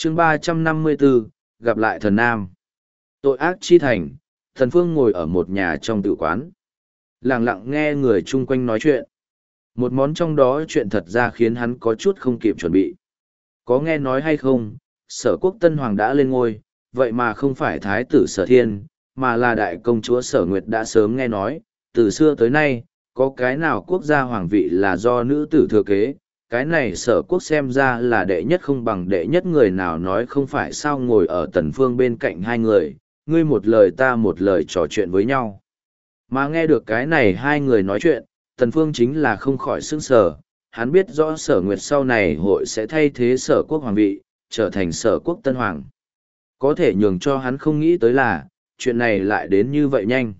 chương 354, gặp lại thần nam. Tội ác chi thành, thần phương ngồi ở một nhà trong tự quán. Lặng lặng nghe người chung quanh nói chuyện. Một món trong đó chuyện thật ra khiến hắn có chút không kịp chuẩn bị. Có nghe nói hay không, Sở Quốc Tân Hoàng đã lên ngôi, vậy mà không phải thái tử Sở Thiên, mà là đại công chúa Sở Nguyệt đã sớm nghe nói, từ xưa tới nay, có cái nào quốc gia hoàng vị là do nữ tử thừa kế, cái này Sở Quốc xem ra là đệ nhất không bằng đệ nhất, người nào nói không phải sao. Ngồi ở Tần Phương bên cạnh hai người, ngươi một lời ta một lời trò chuyện với nhau. Mà nghe được cái này hai người nói chuyện, Tần Phương chính là không khỏi sững sờ. Hắn biết rõ Sở Nguyệt sau này hội sẽ thay thế Sở Quốc hoàng vị, trở thành Sở Quốc Tân Hoàng. Có thể nhường cho hắn không nghĩ tới là, chuyện này lại đến như vậy nhanh.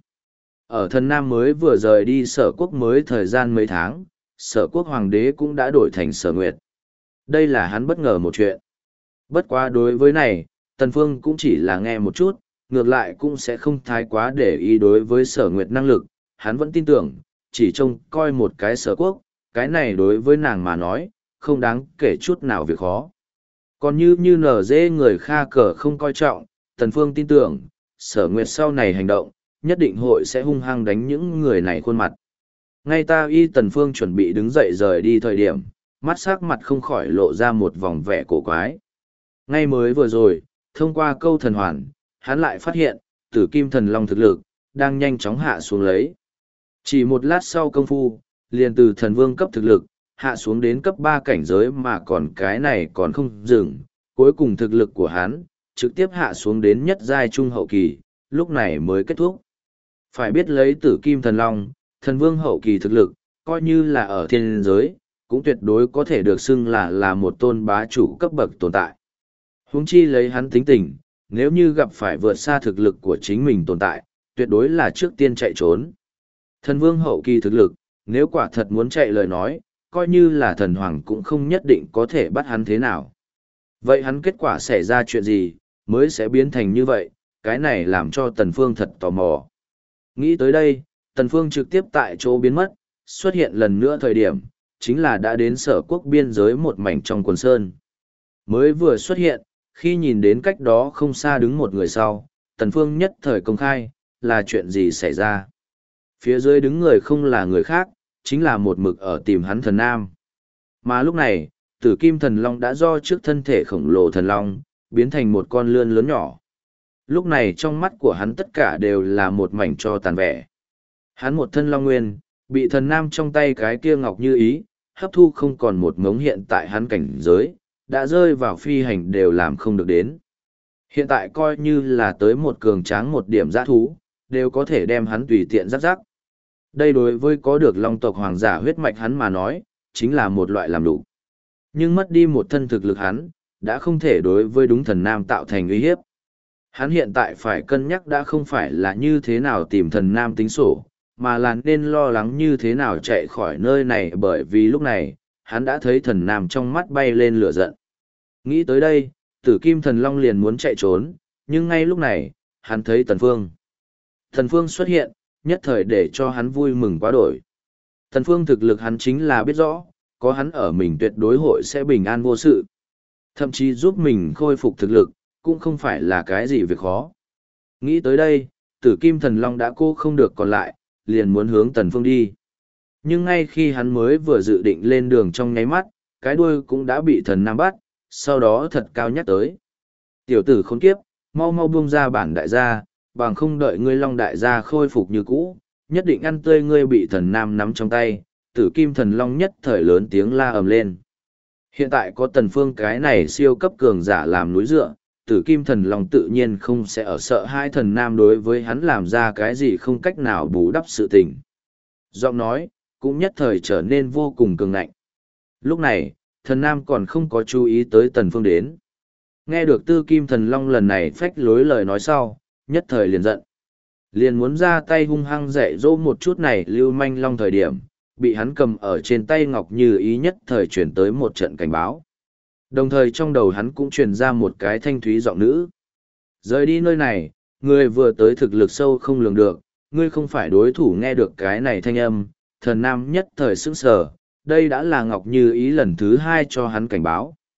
Ở thần Nam mới vừa rời đi Sở Quốc mới thời gian mấy tháng, Sở Quốc hoàng đế cũng đã đổi thành Sở Nguyệt. Đây là hắn bất ngờ một chuyện. Bất quá đối với này, Tần Phương cũng chỉ là nghe một chút, ngược lại cũng sẽ không thái quá để ý đối với Sở Nguyệt năng lực. Hắn vẫn tin tưởng, chỉ trông coi một cái Sở Quốc, cái này đối với nàng mà nói, không đáng kể chút nào việc khó. Còn như nở dê người kha cờ không coi trọng, Tần Phương tin tưởng, Sở Nguyệt sau này hành động, nhất định hội sẽ hung hăng đánh những người này khuôn mặt. Ngay Tần Phương chuẩn bị đứng dậy rời đi thời điểm, mắt sắc mặt không khỏi lộ ra một vòng vẻ cổ quái. Ngay mới vừa rồi, thông qua câu thần hoàn, hắn lại phát hiện, Tử Kim Thần Long thực lực, đang nhanh chóng hạ xuống lấy. Chỉ một lát sau công phu, liền từ thần vương cấp thực lực, hạ xuống đến cấp 3 cảnh giới, mà còn cái này còn không dừng. Cuối cùng thực lực của hắn, trực tiếp hạ xuống đến nhất giai trung hậu kỳ, lúc này mới kết thúc. Phải biết lấy Tử Kim Thần Long, thần vương hậu kỳ thực lực, coi như là ở thiên giới, cũng tuyệt đối có thể được xưng là một tôn bá chủ cấp bậc tồn tại. Huống chi lấy hắn tính tình, nếu như gặp phải vượt xa thực lực của chính mình tồn tại, tuyệt đối là trước tiên chạy trốn. Thần vương hậu kỳ thực lực, nếu quả thật muốn chạy lời nói, coi như là thần hoàng cũng không nhất định có thể bắt hắn thế nào. Vậy hắn kết quả xảy ra chuyện gì, mới sẽ biến thành như vậy, cái này làm cho Tần Phương thật tò mò. Nghĩ tới đây, Tần Phương trực tiếp tại chỗ biến mất, xuất hiện lần nữa thời điểm, chính là đã đến Sở Quốc biên giới một mảnh trong quần sơn. Mới vừa xuất hiện, khi nhìn đến cách đó không xa đứng một người sau, Tần Phương nhất thời công khai, là chuyện gì xảy ra. Phía dưới đứng người không là người khác, chính là một mực ở tìm hắn thần nam. Mà lúc này, Tử Kim Thần Long đã do trước thân thể khổng lồ thần long, biến thành một con lươn lớn nhỏ. Lúc này trong mắt của hắn tất cả đều là một mảnh cho tàn vẻ. Hắn một thân long nguyên, bị thần nam trong tay cái kia ngọc như ý, hấp thu không còn một ngống, hiện tại hắn cảnh giới, đã rơi vào phi hành đều làm không được đến. Hiện tại coi như là tới một cường tráng một điểm giã thú, đều có thể đem hắn tùy tiện rắc rắc. Đây đối với có được long tộc hoàng giả huyết mạch hắn mà nói, chính là một loại làm đủ. Nhưng mất đi một thân thực lực hắn, đã không thể đối với đúng thần nam tạo thành uy hiếp. Hắn hiện tại phải cân nhắc đã không phải là như thế nào tìm thần nam tính sổ, mà là nên lo lắng như thế nào chạy khỏi nơi này, bởi vì lúc này, hắn đã thấy thần nam trong mắt bay lên lửa giận. Nghĩ tới đây, Tử Kim Thần Long liền muốn chạy trốn, nhưng ngay lúc này, hắn thấy Tần Phương. Tần Phương xuất hiện, nhất thời để cho hắn vui mừng quá đổi. Tần Phương thực lực hắn chính là biết rõ, có hắn ở mình tuyệt đối hội sẽ bình an vô sự. Thậm chí giúp mình khôi phục thực lực, cũng không phải là cái gì việc khó. Nghĩ tới đây, Tử Kim Thần Long đã cô không được còn lại, liền muốn hướng Tần Phương đi. Nhưng ngay khi hắn mới vừa dự định lên đường trong nháy mắt, cái đuôi cũng đã bị thần nam bắt, sau đó thật cao nhắc tới. Tiểu tử khốn kiếp, mau mau buông ra bản đại gia, bằng không đợi ngươi Long đại gia khôi phục như cũ, nhất định ăn tươi ngươi. Bị thần nam nắm trong tay, Tử Kim Thần Long nhất thời lớn tiếng la ầm lên. Hiện tại có Tần Phương cái này siêu cấp cường giả làm núi dựa, Tử Kim Thần Long tự nhiên không sẽ ở sợ hai thần nam đối với hắn làm ra cái gì không cách nào bù đắp sự tình. Giọng nói, cũng nhất thời trở nên vô cùng cường ngạnh. Lúc này, thần nam còn không có chú ý tới Tần Phương đến. Nghe được Tử Kim Thần Long lần này phách lối lời nói sau, nhất thời liền giận. Liền muốn ra tay hung hăng dạy dỗ một chút này lưu manh long thời điểm, bị hắn cầm ở trên tay ngọc như ý nhất thời chuyển tới một trận cảnh báo. Đồng thời trong đầu hắn cũng truyền ra một cái thanh thúy giọng nữ. Rời đi nơi này, ngươi vừa tới thực lực sâu không lường được, ngươi không phải đối thủ. Nghe được cái này thanh âm, thần nam nhất thời sững sờ, đây đã là ngọc như ý lần thứ hai cho hắn cảnh báo.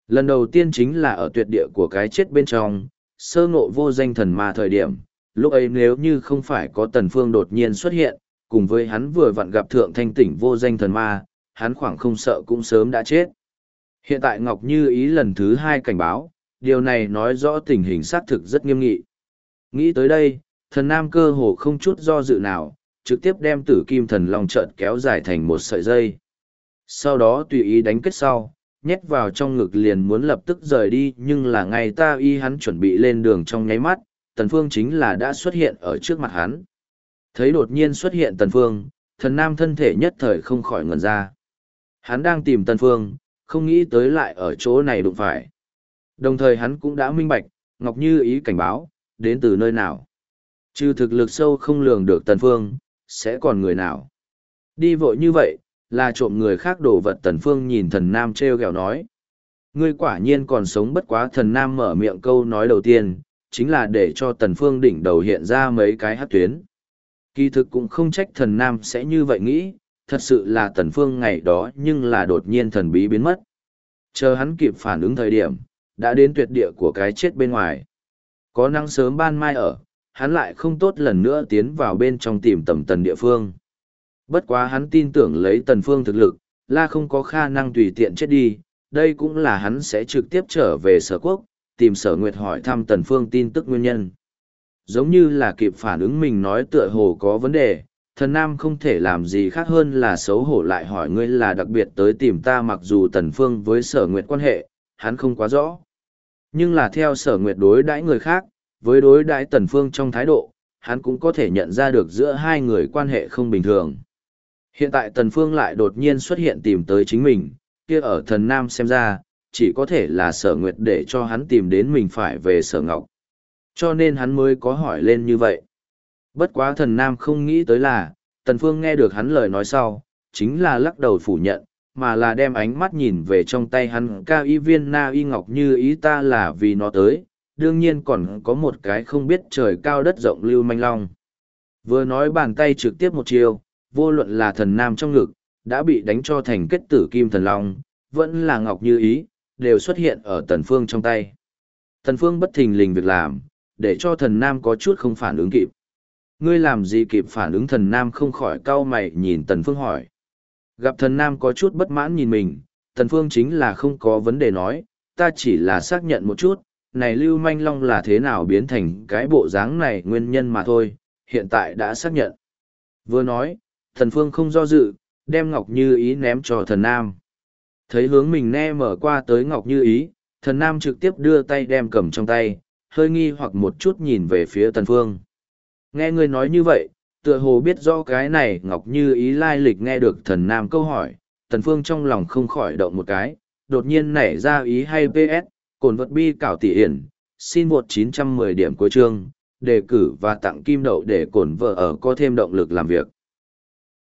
Lần đầu tiên chính là ở tuyệt địa của cái chết bên trong, sơ ngộ vô danh thần ma thời điểm, lúc ấy nếu như không phải có Tần Phương đột nhiên xuất hiện, cùng với hắn vừa vặn gặp thượng thanh tỉnh vô danh thần ma, hắn khoảng không sợ cũng sớm đã chết. Hiện tại Ngọc Như Ý lần thứ hai cảnh báo, điều này nói rõ tình hình xác thực rất nghiêm nghị. Nghĩ tới đây, thần nam cơ hồ không chút do dự nào, trực tiếp đem tử kim thần long trợn kéo dài thành một sợi dây. Sau đó tùy ý đánh kết sau, nhét vào trong ngực liền muốn lập tức rời đi, nhưng là ngay ta y hắn chuẩn bị lên đường trong nháy mắt, Tần Phương chính là đã xuất hiện ở trước mặt hắn. Thấy đột nhiên xuất hiện Tần Phương, thần nam thân thể nhất thời không khỏi ngẩn ra. Hắn đang tìm Tần Phương, không nghĩ tới lại ở chỗ này đụng phải. Đồng thời hắn cũng đã minh bạch, Ngọc Như Ý cảnh báo, đến từ nơi nào. Trừ thực lực sâu không lường được Tần Phương, sẽ còn người nào. Đi vội như vậy, là trộm người khác đồ vật. Tần Phương nhìn thần nam treo gẹo nói. Ngươi quả nhiên còn sống. Bất quá thần nam mở miệng câu nói đầu tiên, chính là để cho Tần Phương đỉnh đầu hiện ra mấy cái hắc tuyến. Kỳ thực cũng không trách thần nam sẽ như vậy nghĩ, thật sự là Tần Phương ngày đó nhưng là đột nhiên thần bí biến mất. Chờ hắn kịp phản ứng thời điểm, đã đến tuyệt địa của cái chết bên ngoài. Có nắng sớm ban mai ở, hắn lại không tốt lần nữa tiến vào bên trong tìm tầm Tần địa phương. Bất quá hắn tin tưởng lấy Tần Phương thực lực, là không có khả năng tùy tiện chết đi, đây cũng là hắn sẽ trực tiếp trở về Sở Quốc, tìm Sở Nguyệt hỏi thăm Tần Phương tin tức nguyên nhân. Giống như là kịp phản ứng mình nói tựa hồ có vấn đề, thần nam không thể làm gì khác hơn là xấu hổ lại hỏi ngươi là đặc biệt tới tìm ta, mặc dù Tần Phương với Sở Nguyệt quan hệ, hắn không quá rõ. Nhưng là theo Sở Nguyệt đối đãi người khác, với đối đãi Tần Phương trong thái độ, hắn cũng có thể nhận ra được giữa hai người quan hệ không bình thường. Hiện tại Tần Phương lại đột nhiên xuất hiện tìm tới chính mình, kia ở thần nam xem ra, chỉ có thể là Sở Nguyệt để cho hắn tìm đến mình phải về Sở Ngọc. Cho nên hắn mới có hỏi lên như vậy. Bất quá thần nam không nghĩ tới là, Tần Phương nghe được hắn lời nói sau, chính là lắc đầu phủ nhận, mà là đem ánh mắt nhìn về trong tay hắn cao y viên na y Ngọc Như Ý ta là vì nó tới, đương nhiên còn có một cái không biết trời cao đất rộng lưu manh long. Vừa nói bàn tay trực tiếp một chiêu, vô luận là thần nam trong ngực, đã bị đánh cho thành kết tử kim thần long, vẫn là Ngọc Như Ý, đều xuất hiện ở Tần Phương trong tay. Tần Phương bất thình lình việc làm, để cho thần nam có chút không phản ứng kịp. Ngươi làm gì kịp phản ứng? Thần nam không khỏi cau mày nhìn Tần Phương hỏi. Gặp thần nam có chút bất mãn nhìn mình, Tần Phương chính là không có vấn đề nói, ta chỉ là xác nhận một chút, này lưu manh long là thế nào biến thành cái bộ dáng này nguyên nhân mà thôi, hiện tại đã xác nhận. Vừa nói, Tần Phương không do dự, đem Ngọc Như Ý ném cho thần nam. Thấy hướng mình ne mở qua tới Ngọc Như Ý, thần nam trực tiếp đưa tay đem cầm trong tay, hơi nghi hoặc một chút nhìn về phía Tần Phương. Nghe ngươi nói như vậy, tựa hồ biết rõ cái này Ngọc Như Ý lai lịch. Nghe được thần nam câu hỏi, Tần Phương trong lòng không khỏi động một cái, đột nhiên nảy ra ý hay PS, cồn vật bi cảo tỷ hiển, xin vượt 910 điểm cuối chương, đề cử và tặng kim đậu để cồn vợ ở có thêm động lực làm việc.